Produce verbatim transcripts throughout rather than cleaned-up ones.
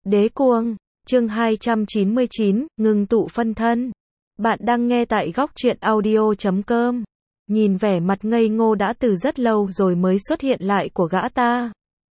Đế cuồng, chương hai trăm chín mươi chín, ngừng tụ phân thân. Bạn đang nghe tại góc truyện audio chấm com. Nhìn vẻ mặt ngây ngô đã từ rất lâu rồi mới xuất hiện lại của gã ta.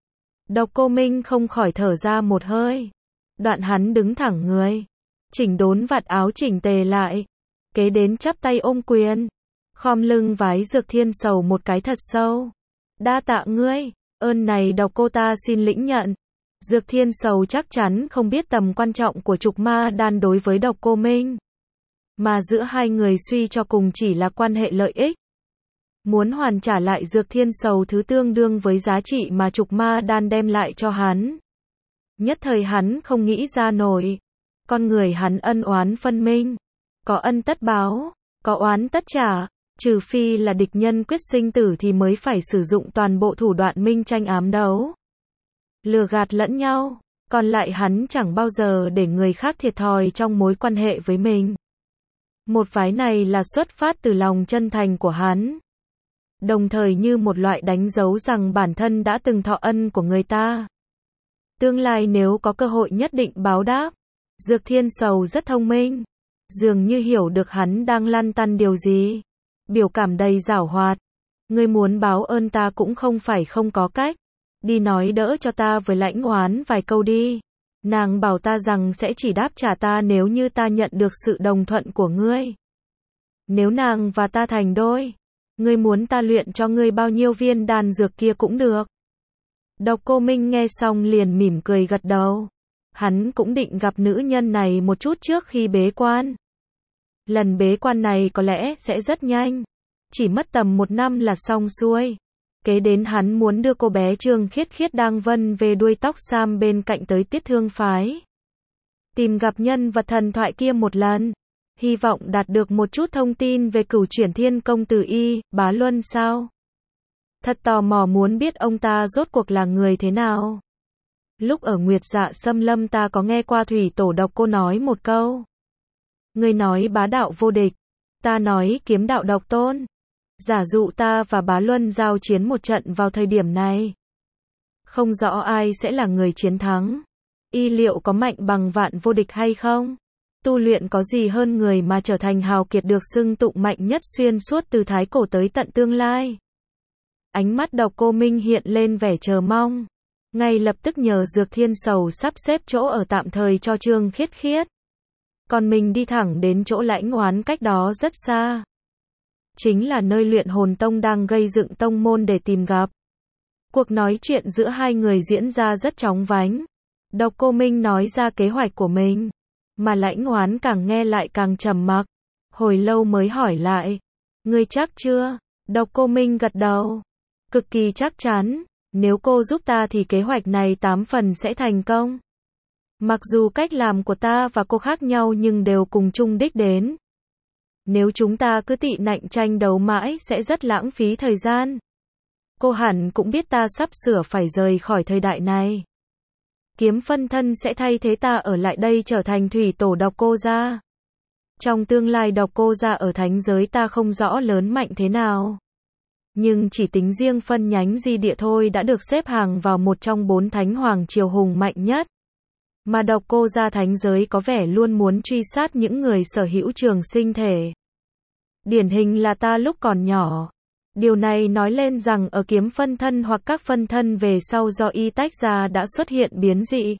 Độc Cô Minh không khỏi thở ra một hơi. Đoạn hắn đứng thẳng người, chỉnh đốn vạt áo chỉnh tề lại, kế đến chắp tay ôm quyền, khom lưng vái Dược Thiên Sầu một cái thật sâu. Đa tạ ngươi, ơn này Độc cô ta xin lĩnh nhận. Dược Thiên Sầu chắc chắn không biết tầm quan trọng của trục ma đan đối với Độc Cô Minh, mà giữa hai người suy cho cùng chỉ là quan hệ lợi ích. Muốn hoàn trả lại Dược Thiên Sầu thứ tương đương với giá trị mà trục ma đan đem lại cho hắn, nhất thời hắn không nghĩ ra nổi. Con người hắn ân oán phân minh, có ân tất báo, có oán tất trả, trừ phi là địch nhân quyết sinh tử thì mới phải sử dụng toàn bộ thủ đoạn minh tranh ám đấu, lừa gạt lẫn nhau. Còn lại hắn chẳng bao giờ để người khác thiệt thòi trong mối quan hệ với mình. Một phái này là xuất phát từ lòng chân thành của hắn, đồng thời như một loại đánh dấu rằng bản thân đã từng thọ ân của người ta, tương lai nếu có cơ hội nhất định báo đáp. Dược Thiên Sầu rất thông minh, dường như hiểu được hắn đang lăn tăn điều gì, biểu cảm đầy giảo hoạt. Ngươi muốn báo ơn ta cũng không phải không có cách, đi nói đỡ cho ta với Lãnh Oán vài câu đi. Nàng bảo ta rằng sẽ chỉ đáp trả ta nếu như ta nhận được sự đồng thuận của ngươi. Nếu nàng và ta thành đôi, ngươi muốn ta luyện cho ngươi bao nhiêu viên đan dược kia cũng được. Độc Cô Minh nghe xong liền mỉm cười gật đầu. Hắn cũng định gặp nữ nhân này một chút trước khi bế quan. Lần bế quan này có lẽ sẽ rất nhanh, chỉ mất tầm một năm là xong xuôi. Kế đến hắn muốn đưa cô bé Trương Khiết Khiết đang vân về đuôi tóc sam bên cạnh tới Tiết Thương phái, tìm gặp nhân vật thần thoại kia một lần, hy vọng đạt được một chút thông tin về Cửu Chuyển Thiên Công Tử Y, Bá Luân sao. Thật tò mò muốn biết ông ta rốt cuộc là người thế nào. Lúc ở Nguyệt Dạ Xâm Lâm ta có nghe qua Thủy Tổ Độc Cô nói một câu. Ngươi nói bá đạo vô địch, ta nói kiếm đạo độc tôn. Giả dụ ta và Bá Luân giao chiến một trận vào thời điểm này, không rõ ai sẽ là người chiến thắng. Y liệu có mạnh bằng vạn vô địch hay không? Tu luyện có gì hơn người mà trở thành hào kiệt được xưng tụng mạnh nhất xuyên suốt từ thái cổ tới tận tương lai? Ánh mắt Độc Cô Minh hiện lên vẻ chờ mong, ngay lập tức nhờ Dược Thiên Sầu sắp xếp chỗ ở tạm thời cho Trương Khiết Khiết. Còn mình đi thẳng đến chỗ Lãnh Oán cách đó rất xa, chính là nơi luyện hồn tông đang gây dựng tông môn để tìm gặp. Cuộc nói chuyện giữa hai người diễn ra rất chóng vánh. Độc Cô Minh nói ra kế hoạch của mình, mà Lãnh Oán càng nghe lại càng trầm mặc, hồi lâu mới hỏi lại. Ngươi chắc chưa? Độc Cô Minh gật đầu, cực kỳ chắc chắn. Nếu cô giúp ta thì kế hoạch này tám phần sẽ thành công. Mặc dù cách làm của ta và cô khác nhau nhưng đều cùng chung đích đến. Nếu chúng ta cứ tị nạnh tranh đấu mãi sẽ rất lãng phí thời gian. Cô hẳn cũng biết ta sắp sửa phải rời khỏi thời đại này. Kiếm phân thân sẽ thay thế ta ở lại đây trở thành Thủy Tổ Độc Cô gia. Trong tương lai Độc Cô gia ở thánh giới ta không rõ lớn mạnh thế nào, nhưng chỉ tính riêng phân nhánh Di Địa thôi đã được xếp hàng vào một trong bốn thánh hoàng triều hùng mạnh nhất. Mà Độc Cô gia thánh giới có vẻ luôn muốn truy sát những người sở hữu trường sinh thể. Điển hình là ta lúc còn nhỏ. Điều này nói lên rằng ở kiếm phân thân hoặc các phân thân về sau do y tách ra đã xuất hiện biến dị.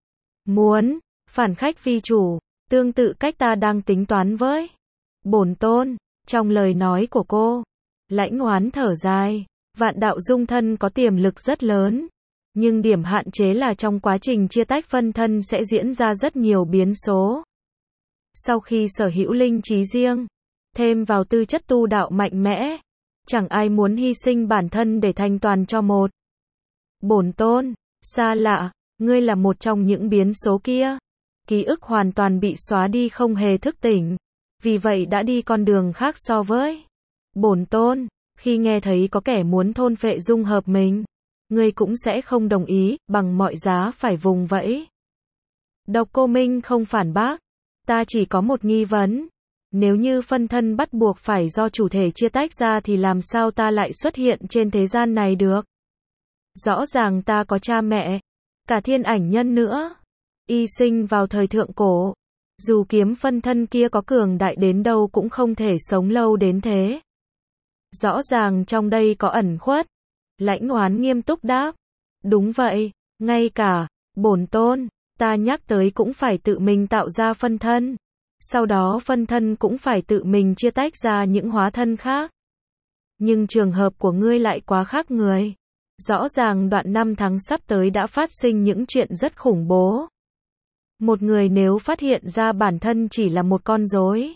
Muốn phản khách phi chủ, tương tự cách ta đang tính toán với bổn tôn. Trong lời nói của cô, Lãnh Oán thở dài. Vạn đạo dung thân có tiềm lực rất lớn, nhưng điểm hạn chế là trong quá trình chia tách phân thân sẽ diễn ra rất nhiều biến số. Sau khi sở hữu linh trí riêng, thêm vào tư chất tu đạo mạnh mẽ, chẳng ai muốn hy sinh bản thân để thành toàn cho một bổn tôn. Xa lạ, ngươi là một trong những biến số kia. Ký ức hoàn toàn bị xóa đi không hề thức tỉnh, vì vậy đã đi con đường khác so với bổn tôn. Khi nghe thấy có kẻ muốn thôn phệ dung hợp mình, ngươi cũng sẽ không đồng ý, bằng mọi giá phải vùng vẫy. Độc Cô Minh không phản bác. Ta chỉ có một nghi vấn. Nếu như phân thân bắt buộc phải do chủ thể chia tách ra thì làm sao ta lại xuất hiện trên thế gian này được? Rõ ràng ta có cha mẹ, cả thiên ảnh nhân nữa. Y sinh vào thời thượng cổ. Dù kiếm phân thân kia có cường đại đến đâu cũng không thể sống lâu đến thế. Rõ ràng trong đây có ẩn khuất. Lãnh Hoán nghiêm túc đáp. Đúng vậy, ngay cả, bổn tôn, ta nhắc tới cũng phải tự mình tạo ra phân thân. Sau đó phân thân cũng phải tự mình chia tách ra những hóa thân khác. Nhưng trường hợp của ngươi lại quá khác người. Rõ ràng đoạn năm tháng sắp tới đã phát sinh những chuyện rất khủng bố. Một người nếu phát hiện ra bản thân chỉ là một con rối,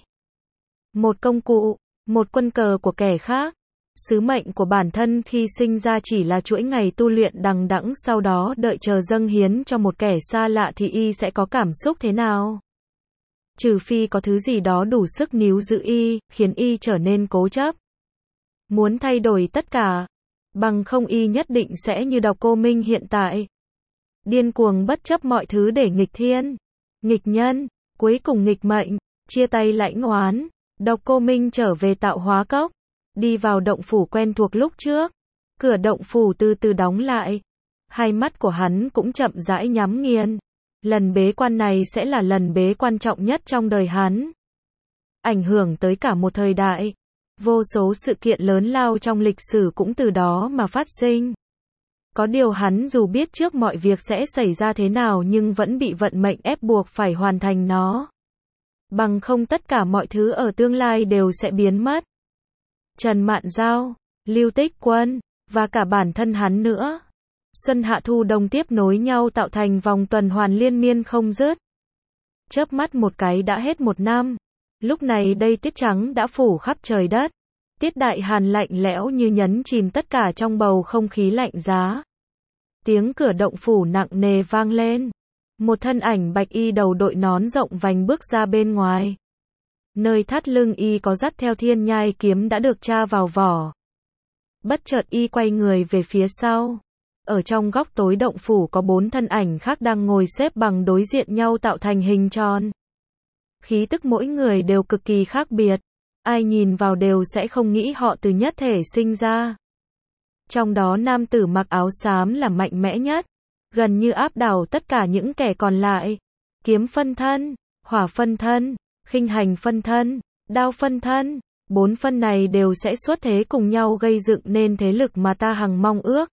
một công cụ, một quân cờ của kẻ khác, sứ mệnh của bản thân khi sinh ra chỉ là chuỗi ngày tu luyện đằng đẵng sau đó đợi chờ dâng hiến cho một kẻ xa lạ thì y sẽ có cảm xúc thế nào? Trừ phi có thứ gì đó đủ sức níu giữ y, khiến y trở nên cố chấp. Muốn thay đổi tất cả, bằng không y nhất định sẽ như Độc Cô Minh hiện tại. Điên cuồng bất chấp mọi thứ để nghịch thiên, nghịch nhân, cuối cùng nghịch mệnh, chia tay Lãnh Hoán. Độc Cô Minh trở về Tạo Hóa Cốc, đi vào động phủ quen thuộc lúc trước. Cửa động phủ từ từ đóng lại. Hai mắt của hắn cũng chậm rãi nhắm nghiền. Lần bế quan này sẽ là lần bế quan trọng nhất trong đời hắn. Ảnh hưởng tới cả một thời đại. Vô số sự kiện lớn lao trong lịch sử cũng từ đó mà phát sinh. Có điều hắn dù biết trước mọi việc sẽ xảy ra thế nào nhưng vẫn bị vận mệnh ép buộc phải hoàn thành nó. Bằng không tất cả mọi thứ ở tương lai đều sẽ biến mất. Trần Mạn Giao, Lưu Tích Quân, và cả bản thân hắn nữa. Xuân hạ thu đông tiếp nối nhau tạo thành vòng tuần hoàn liên miên không dứt. Chớp mắt một cái đã hết một năm. Lúc này đây tiết trắng đã phủ khắp trời đất. Tiết đại hàn lạnh lẽo như nhấn chìm tất cả trong bầu không khí lạnh giá. Tiếng cửa động phủ nặng nề vang lên. Một thân ảnh bạch y đầu đội nón rộng vành bước ra bên ngoài. Nơi thắt lưng y có dắt theo thiên nhai kiếm đã được tra vào vỏ. Bất chợt y quay người về phía sau. Ở trong góc tối động phủ có bốn thân ảnh khác đang ngồi xếp bằng đối diện nhau tạo thành hình tròn. Khí tức mỗi người đều cực kỳ khác biệt. Ai nhìn vào đều sẽ không nghĩ họ từ nhất thể sinh ra. Trong đó nam tử mặc áo xám là mạnh mẽ nhất. Gần như áp đảo tất cả những kẻ còn lại. Kiếm phân thân, hỏa phân thân, khinh hành phân thân, đao phân thân. Bốn phân này đều sẽ xuất thế cùng nhau gây dựng nên thế lực mà ta hằng mong ước.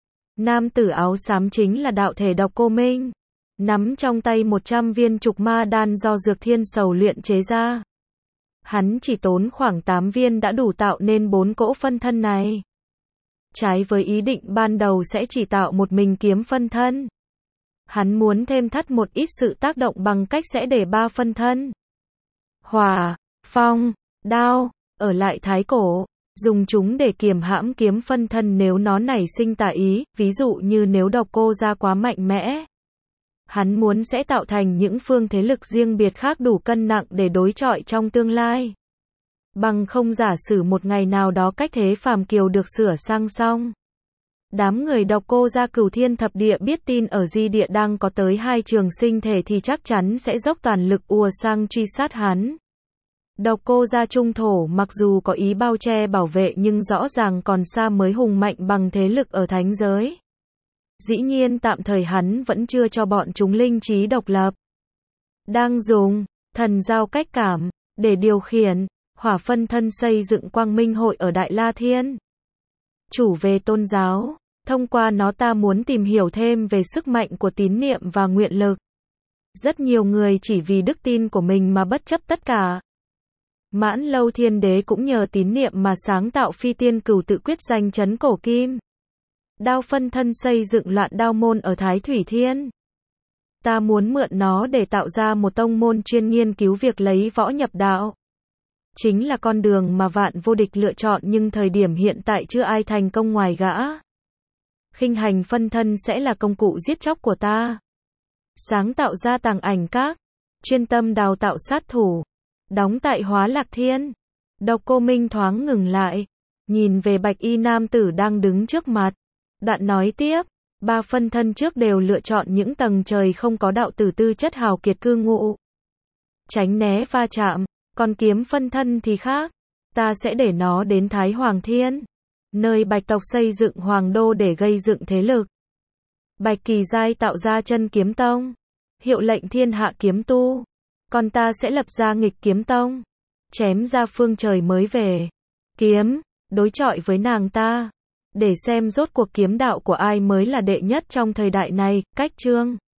Nam tử áo xám chính là đạo thể Độc Cô Minh. Nắm trong tay một trăm viên trục ma đan do Dược Thiên Sầu luyện chế ra. Hắn chỉ tốn khoảng tám viên đã đủ tạo nên bốn cỗ phân thân này. Trái với ý định ban đầu sẽ chỉ tạo một mình kiếm phân thân. Hắn muốn thêm thắt một ít sự tác động bằng cách sẽ để ba phân thân. Hỏa, phong, đao, ở lại thái cổ. Dùng chúng để kiềm hãm kiếm phân thân nếu nó nảy sinh tà ý, ví dụ như nếu Độc Cô gia quá mạnh mẽ. Hắn muốn sẽ tạo thành những phương thế lực riêng biệt khác đủ cân nặng để đối chọi trong tương lai. Bằng không giả sử một ngày nào đó cách thế phàm kiều được sửa sang xong. Đám người Độc Cô gia Cửu Thiên thập địa biết tin ở Di địa đang có tới hai trường sinh thể thì chắc chắn sẽ dốc toàn lực ùa sang truy sát hắn. Độc Cô gia trung thổ mặc dù có ý bao che bảo vệ nhưng rõ ràng còn xa mới hùng mạnh bằng thế lực ở thánh giới. Dĩ nhiên tạm thời hắn vẫn chưa cho bọn chúng linh trí độc lập. Đang dùng thần giao cách cảm để điều khiển hỏa phân thân xây dựng Quang Minh hội ở Đại La Thiên. Chủ về tôn giáo, thông qua nó ta muốn tìm hiểu thêm về sức mạnh của tín niệm và nguyện lực. Rất nhiều người chỉ vì đức tin của mình mà bất chấp tất cả. Mãn Lâu Thiên Đế cũng nhờ tín niệm mà sáng tạo phi tiên cửu tự quyết danh chấn cổ kim. Đao phân thân xây dựng loạn đao môn ở Thái Thủy Thiên. Ta muốn mượn nó để tạo ra một tông môn chuyên nghiên cứu việc lấy võ nhập đạo. Chính là con đường mà Vạn Vô Địch lựa chọn nhưng thời điểm hiện tại chưa ai thành công ngoài gã. Khinh hành phân thân sẽ là công cụ giết chóc của ta. Sáng tạo ra tàng ảnh các. Chuyên tâm đào tạo sát thủ. Đóng tại Hóa Lạc Thiên. Độc Cô Minh thoáng ngừng lại. Nhìn về bạch y nam tử đang đứng trước mặt. Đoạn nói tiếp. Ba phân thân trước đều lựa chọn những tầng trời không có đạo tử tư chất hào kiệt cư ngụ. Tránh né va chạm. Còn kiếm phân thân thì khác. Ta sẽ để nó đến Thái Hoàng Thiên. Nơi bạch tộc xây dựng hoàng đô để gây dựng thế lực. Bạch Kỳ Giai tạo ra chân kiếm tông. hiệu lệnh thiên hạ kiếm tu. Còn ta sẽ lập ra nghịch kiếm tông. Chém ra phương trời mới về. Kiếm, đối chọi với nàng ta. Để xem rốt cuộc kiếm đạo của ai mới là đệ nhất trong thời đại này. Cách chương